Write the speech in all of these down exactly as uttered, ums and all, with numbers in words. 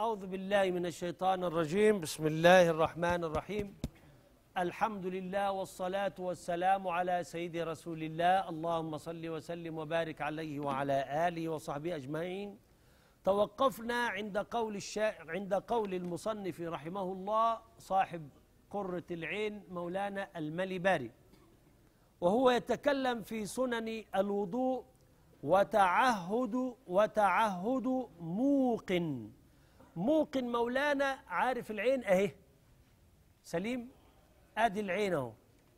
أعوذ بالله من الشيطان الرجيم. بسم الله الرحمن الرحيم. الحمد لله والصلاة والسلام على سيد رسول الله، اللهم صل وسلم وبارك عليه وعلى آله وصحبه أجمعين. توقفنا عند قول الشاعر عند قول المصنف رحمه الله صاحب قرة العين مولانا المليباري، وهو يتكلم في سنن الوضوء وتعهد وتعهد موقن. موقن مولانا عارف العين اهي سليم، ادي العين اهو.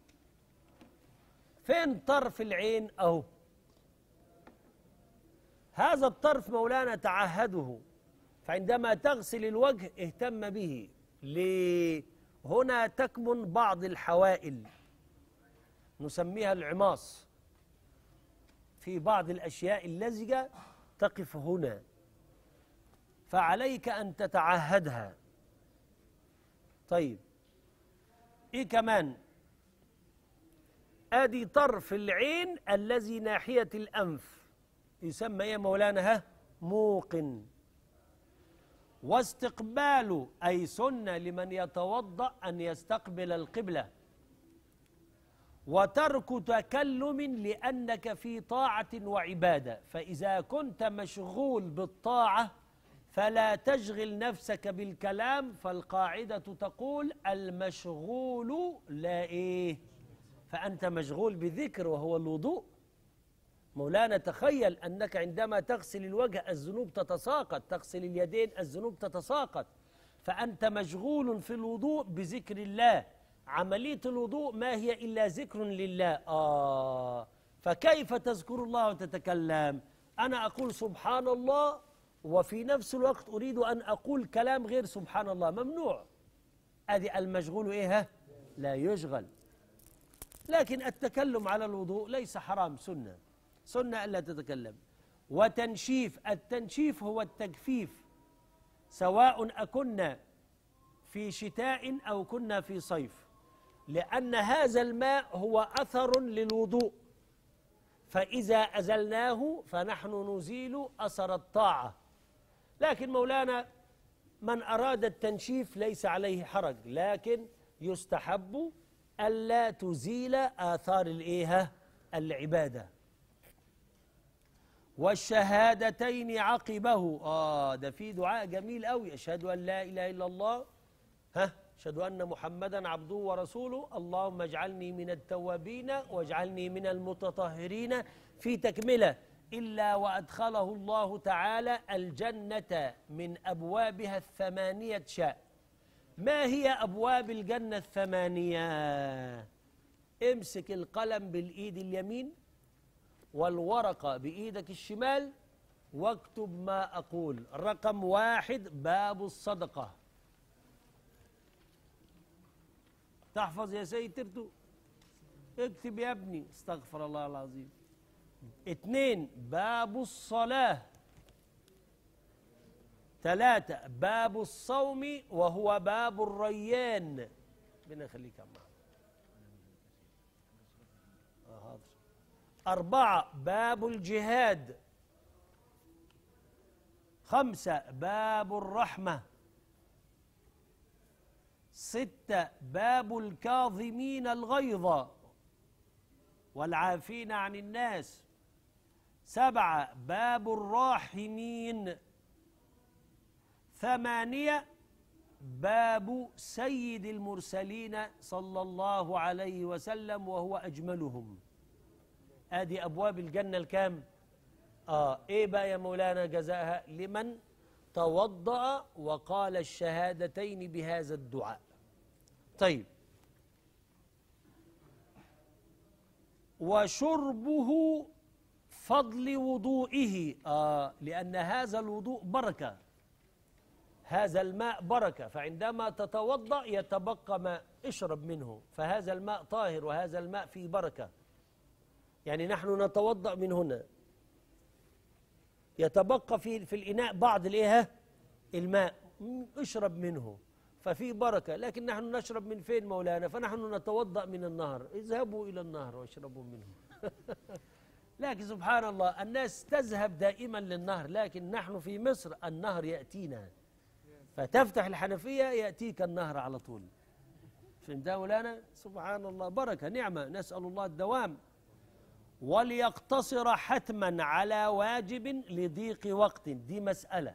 فين طرف العين اهو؟ هذا الطرف مولانا تعهده، فعندما تغسل الوجه اهتم به. ليه؟ هنا تكمن بعض الحوائل نسميها العماص، في بعض الأشياء اللزجة تقف هنا، فعليك أن تتعهدها. طيب إيه كمان؟ آدي طرف العين الذي ناحية الأنف يسمى إيه مولانا؟ ها موقن. واستقبال أي سنة لمن يتوضأ أن يستقبل القبلة. وترك تكلم لأنك في طاعة وعبادة، فإذا كنت مشغول بالطاعة فلا تشغل نفسك بالكلام، فالقاعدة تقول المشغول لا إيه، فأنت مشغول بذكر وهو الوضوء. مولانا تخيل أنك عندما تغسل الوجه الذنوب تتساقط، تغسل اليدين الذنوب تتساقط، فأنت مشغول في الوضوء بذكر الله. عملية الوضوء ما هي إلا ذكر لله. آه فكيف تذكر الله وتتكلم؟ أنا أقول سبحان الله وفي نفس الوقت أريد أن أقول كلام غير سبحان الله، ممنوع. أدي المشغول إيه؟ لا يشغل. لكن التكلم على الوضوء ليس حرام، سنة سنة ألا تتكلم. وتنشيف، التنشيف هو التجفيف، سواء أكنا في شتاء أو كنا في صيف، لأن هذا الماء هو أثر للوضوء، فإذا أزلناه فنحن نزيل أثر الطاعة. لكن مولانا من أراد التنشيف ليس عليه حرج، لكن يستحب ألا تزيل آثار الإيه؟ العبادة. والشهادتين عقبه، آه ده في دعاء جميل أوي، أشهد أن لا إله إلا الله، ها أشهد أن محمدا عبده ورسوله، اللهم اجعلني من التوابين واجعلني من المتطهرين، في تكملة إلا وأدخله الله تعالى الجنة من أبوابها الثمانية شاء. ما هي أبواب الجنة الثمانية؟ امسك القلم بالإيد اليمين والورقة بإيدك الشمال واكتب ما أقول. رقم واحد باب الصدقة، تحفظ يا سيد ترتو، اكتب يا ابني، استغفر الله العظيم. اثنين باب الصلاة. ثلاثة باب الصوم وهو باب الريان. ربنا يخليك يا عم. آه أربعة باب الجهاد. خمسة باب الرحمة. ستة باب الكاظمين الغيظ والعافين عن الناس. سبعة باب الراحمين. ثمانية باب سيد المرسلين صلى الله عليه وسلم وهو أجملهم. ادي أبواب الجنة الكام؟ آه إيه بقى يا مولانا جزاها؟ لمن توضأ وقال الشهادتين بهذا الدعاء. طيب وشربه فضل وضوئه، آه لأن هذا الوضوء بركة، هذا الماء بركة، فعندما تتوضأ يتبقى ماء اشرب منه، فهذا الماء طاهر وهذا الماء فيه بركة. يعني نحن نتوضأ من هنا، يتبقى في في الإناء بعض الإيه؟ الماء، اشرب منه ففي بركة. لكن نحن نشرب من فين مولانا؟ فنحن نتوضأ من النهر، اذهبوا إلى النهر واشربوا منه. لكن سبحان الله الناس تذهب دائما للنهر، لكن نحن في مصر النهر يأتينا. فتفتح الحنفية يأتيك النهر على طول. فهمتها مولانا؟ سبحان الله، بركة نعمة، نسأل الله الدوام. وليقتصر حتما على واجب لضيق وقت، دي مسألة.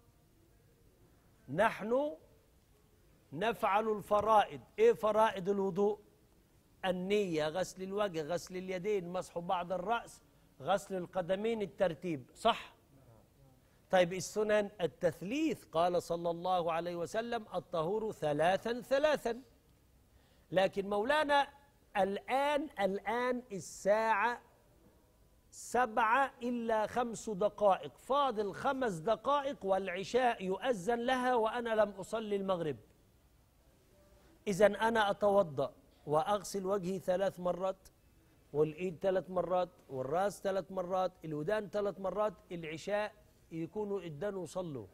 نحن نفعل الفرائض. ايه فرائض الوضوء؟ النية، غسل الوجه، غسل اليدين، مسح بعض الرأس، غسل القدمين، الترتيب، صح؟ طيب السنن التثليث، قال صلى الله عليه وسلم الطهور ثلاثا ثلاثا. لكن مولانا الآن الآن الساعة سبعة إلا خمس دقائق، فاضل خمس دقائق والعشاء يؤذن لها وأنا لم أصلي المغرب. إذن أنا أتوضأ وأغسل وجهي ثلاث مرات، والإيد ثلاث مرات، والرأس ثلاث مرات، الودان ثلاث مرات، العشاء يكونوا إدانوا صلوا.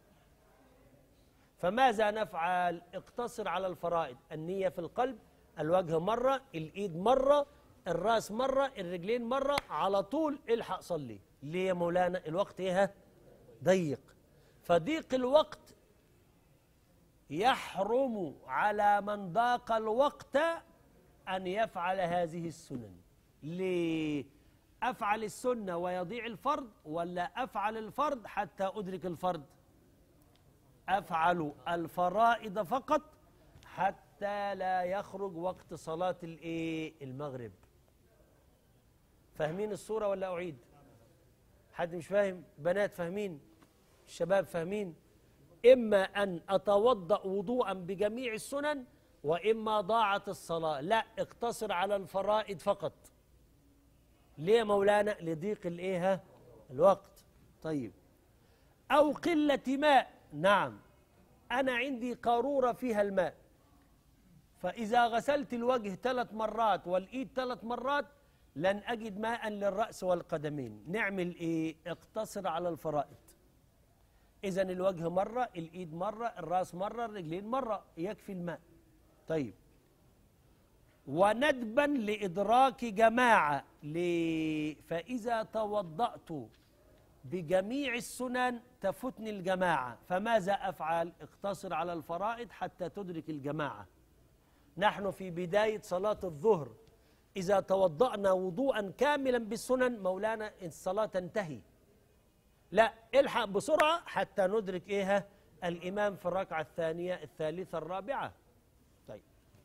فماذا نفعل؟ اقتصر على الفرائض، النية في القلب، الوجه مرة، الإيد مرة، الرأس مرة، الرجلين مرة، على طول الحق صلي. ليه يا مولانا؟ الوقت ايه؟ ضيق. فضيق الوقت يحرم على من ضاق الوقت أن يفعل هذه السنن. ليه؟ أفعل السنة ويضيع الفرض، ولا أفعل الفرض حتى أدرك الفرض؟ أفعل الفرائض فقط حتى لا يخرج وقت صلاة الإيه؟ المغرب. فاهمين الصورة ولا أعيد؟ حد مش فاهم؟ بنات فاهمين؟ الشباب فاهمين؟ إما أن أتوضأ وضوءا بجميع السنن، وإما ضاعت الصلاة. لا، اقتصر على الفرائض فقط. ليه مولانا؟ لضيق الإيه؟ الوقت. طيب، أو قلة ماء. نعم، أنا عندي قارورة فيها الماء، فإذا غسلت الوجه ثلاث مرات والإيد ثلاث مرات لن أجد ماء للرأس والقدمين. نعمل إيه؟ اقتصر على الفرائض. إذن الوجه مرة، الإيد مرة، الرأس مرة، الرجلين مرة، يكفي الماء. طيب، وندبا لإدراك جماعة. ليه؟ فإذا توضأت بجميع السنن تفتني الجماعة، فماذا أفعل؟ اقتصر على الفرائض حتى تدرك الجماعة. نحن في بداية صلاة الظهر، إذا توضأنا وضوءا كاملا بالسنن مولانا الصلاة تنتهي. لا، الحق بسرعة حتى ندرك إيه؟ الإمام في الركعة الثانية، الثالثة، الرابعة. طيب،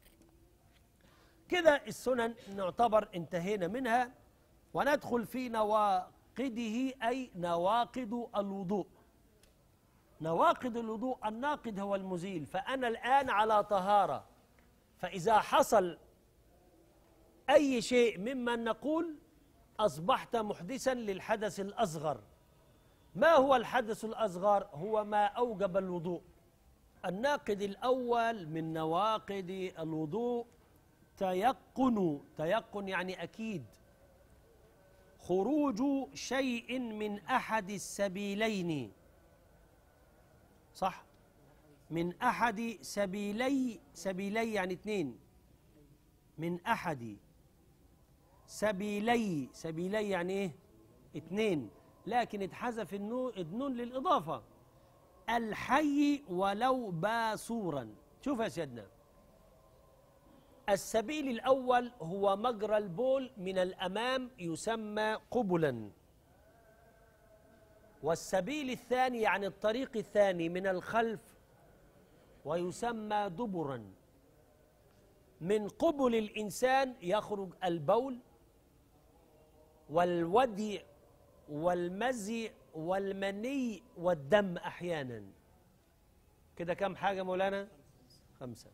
كده السنن نعتبر انتهينا منها، وندخل في نواقضه، أي نواقض الوضوء. نواقض الوضوء، الناقض هو المزيل. فأنا الآن على طهارة، فإذا حصل أي شيء ممن نقول أصبحت محدثا للحدث الأصغر. ما هو الحدث الأصغر؟ هو ما أوجب الوضوء. الناقض الأول من نواقض الوضوء تيقن. تيقن يعني أكيد. خروج شيء من أحد السبيلين، صح؟ من أحد سبيلي، سبيلي يعني اثنين، من أحد سبيلي، سبيلي يعني ايه؟ اثنين، لكن اتحذف النون للإضافة. الحي ولو باصورا. شوف يا سيدنا، السبيل الأول هو مجرى البول من الأمام يسمى قبلا، والسبيل الثاني يعني الطريق الثاني من الخلف ويسمى دبرا. من قبل الإنسان يخرج البول والودي والمزي والمني والدم أحيانا. كده كم حاجة مولانا؟ خمسة.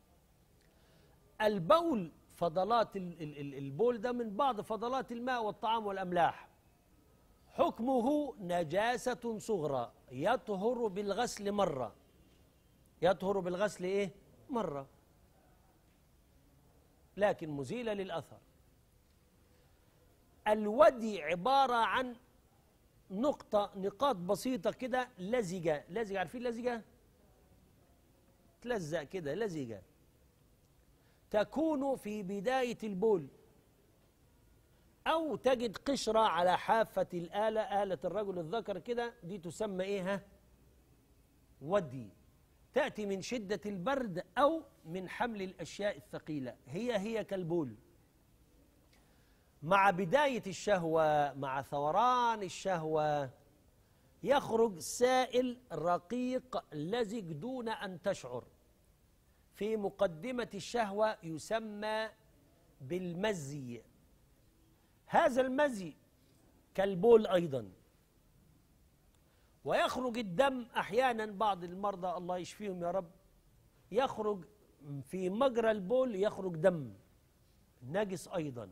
البول فضلات البول ده من بعض فضلات الماء والطعام والأملاح. حكمه نجاسة صغرى يطهر بالغسل مرة. يطهر بالغسل إيه؟ مرة، لكن مزيلة للأثر. الودي عبارة عن نقطة، نقاط بسيطة كده لزجة. لزجة، عارفين لزجة؟ تلزق كده، لزجة تكون في بداية البول، أو تجد قشرة على حافة الآلة، آلة الرجل الذكر كده، دي تسمى إيه؟ ودي. تأتي من شدة البرد أو من حمل الأشياء الثقيلة، هي هي كالبول. مع بداية الشهوة، مع ثوران الشهوة، يخرج سائل رقيق لزج دون أن تشعر في مقدمة الشهوة، يسمى بالمزي. هذا المزي كالبول أيضا. ويخرج الدم أحيانا، بعض المرضى الله يشفيهم يا رب، يخرج في مجرى البول يخرج دم نجس أيضا.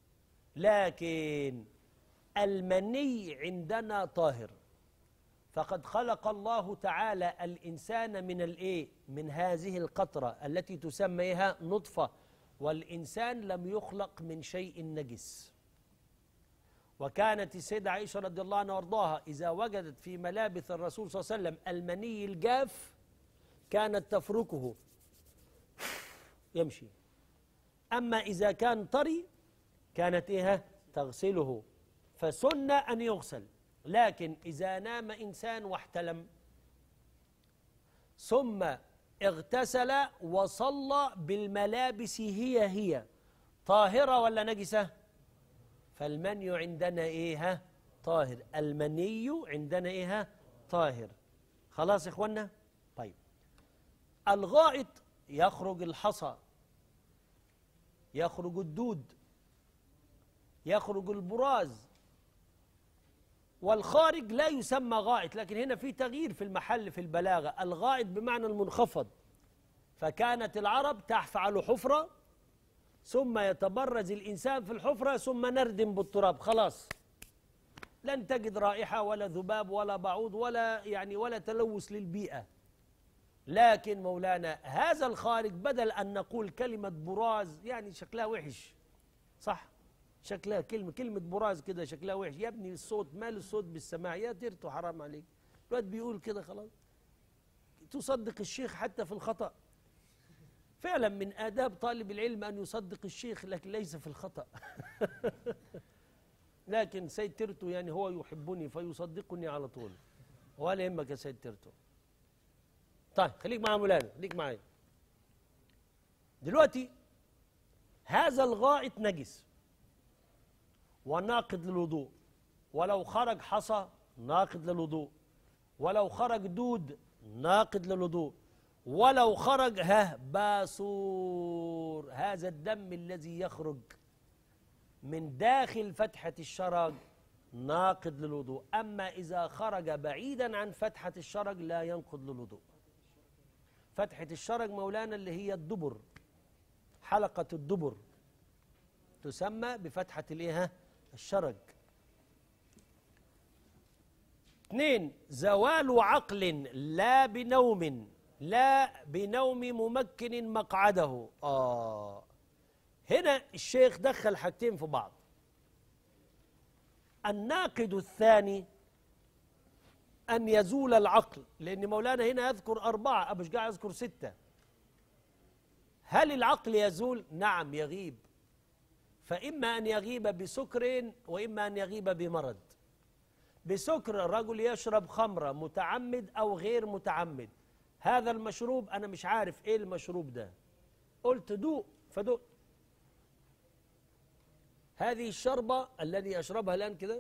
لكن المني عندنا طاهر، فقد خلق الله تعالى الإنسان من الإيه؟ من هذه القطرة التي تسميها نطفة، والإنسان لم يخلق من شيء نجس. وكانت السيدة عائشة رضي الله عنها وارضاها إذا وجدت في ملابس الرسول صلى الله عليه وسلم المني الجاف كانت تفركه يمشي، أما إذا كان طري كانت إيه؟ تغسله. فسن أن يغسل. لكن إذا نام إنسان واحتلم ثم اغتسل وصلى بالملابس هي هي، طاهرة ولا نجسة؟ فالمني عندنا إيه؟ طاهر. المني عندنا إيه؟ طاهر. خلاص يا إخوانا؟ طيب، الغائط يخرج الحصى، يخرج الدود، يخرج البراز، والخارج لا يسمى غائط. لكن هنا في تغيير في المحل في البلاغة. الغائط بمعنى المنخفض، فكانت العرب تفعل حفرة ثم يتبرز الإنسان في الحفرة ثم نردم بالتراب، خلاص لن تجد رائحة ولا ذباب ولا بعوض ولا يعني ولا تلوث للبيئة. لكن مولانا هذا الخارج بدل أن نقول كلمة براز يعني شكلها وحش، صح؟ شكلها كلمة كلمة براز كده شكلها وحش. يا ابني الصوت مال الصوت بالسماع، يا ترتو حرام عليك. الواد بيقول كده خلاص. تصدق الشيخ حتى في الخطأ. فعلا من آداب طالب العلم أن يصدق الشيخ، لكن ليس في الخطأ. لكن سيد ترتو يعني هو يحبني فيصدقني على طول، ولا يهمك يا سيد ترتو. طيب خليك معايا مولانا، خليك معايا دلوقتي. هذا الغائط نجس وناقض للوضوء، ولو خرج حصى ناقض للوضوء، ولو خرج دود ناقض للوضوء، ولو خرج ها باصور، هذا الدم الذي يخرج من داخل فتحة الشرج ناقض للوضوء. أما إذا خرج بعيدا عن فتحة الشرج لا ينقض للوضوء. فتحة الشرج مولانا اللي هي الدبر، حلقة الدبر تسمى بفتحة الايه؟ الشرج. اثنين، زوال عقل لا بنوم، لا بنوم ممكن مقعده. آه هنا الشيخ دخل حاجتين في بعض. الناقد الثاني أن يزول العقل، لأن مولانا هنا يذكر أربعة، أبش قاعد يذكر ستة. هل العقل يزول؟ نعم يغيب، فإما أن يغيب بسكر وإما أن يغيب بمرض. بسكر الرجل يشرب خمرة متعمد أو غير متعمد، هذا المشروب أنا مش عارف إيه المشروب ده، قلت دوق فدوق. هذه الشربة الذي أشربها الآن كده،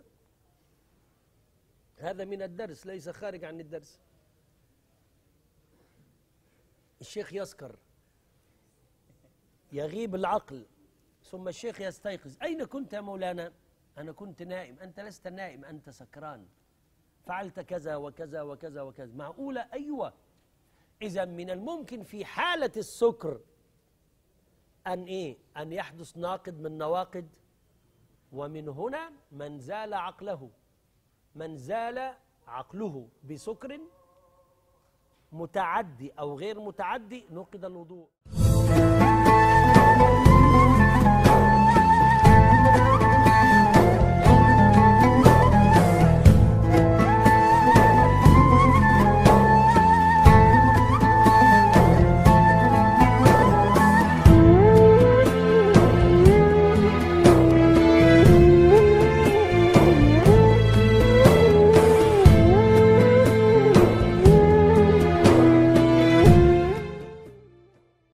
هذا من الدرس ليس خارج عن الدرس. الشيخ يسكر، يغيب العقل، ثم الشيخ يستيقظ. أين كنت يا مولانا؟ أنا كنت نائم. أنت لست نائم، أنت سكران، فعلت كذا وكذا وكذا وكذا. معقولة؟ أيوة. إذا من الممكن في حالة السكر أن إيه؟ أن يحدث ناقض من نواقض. ومن هنا من زال عقله، من زال عقله بسكر متعدي أو غير متعدي نقض الوضوء.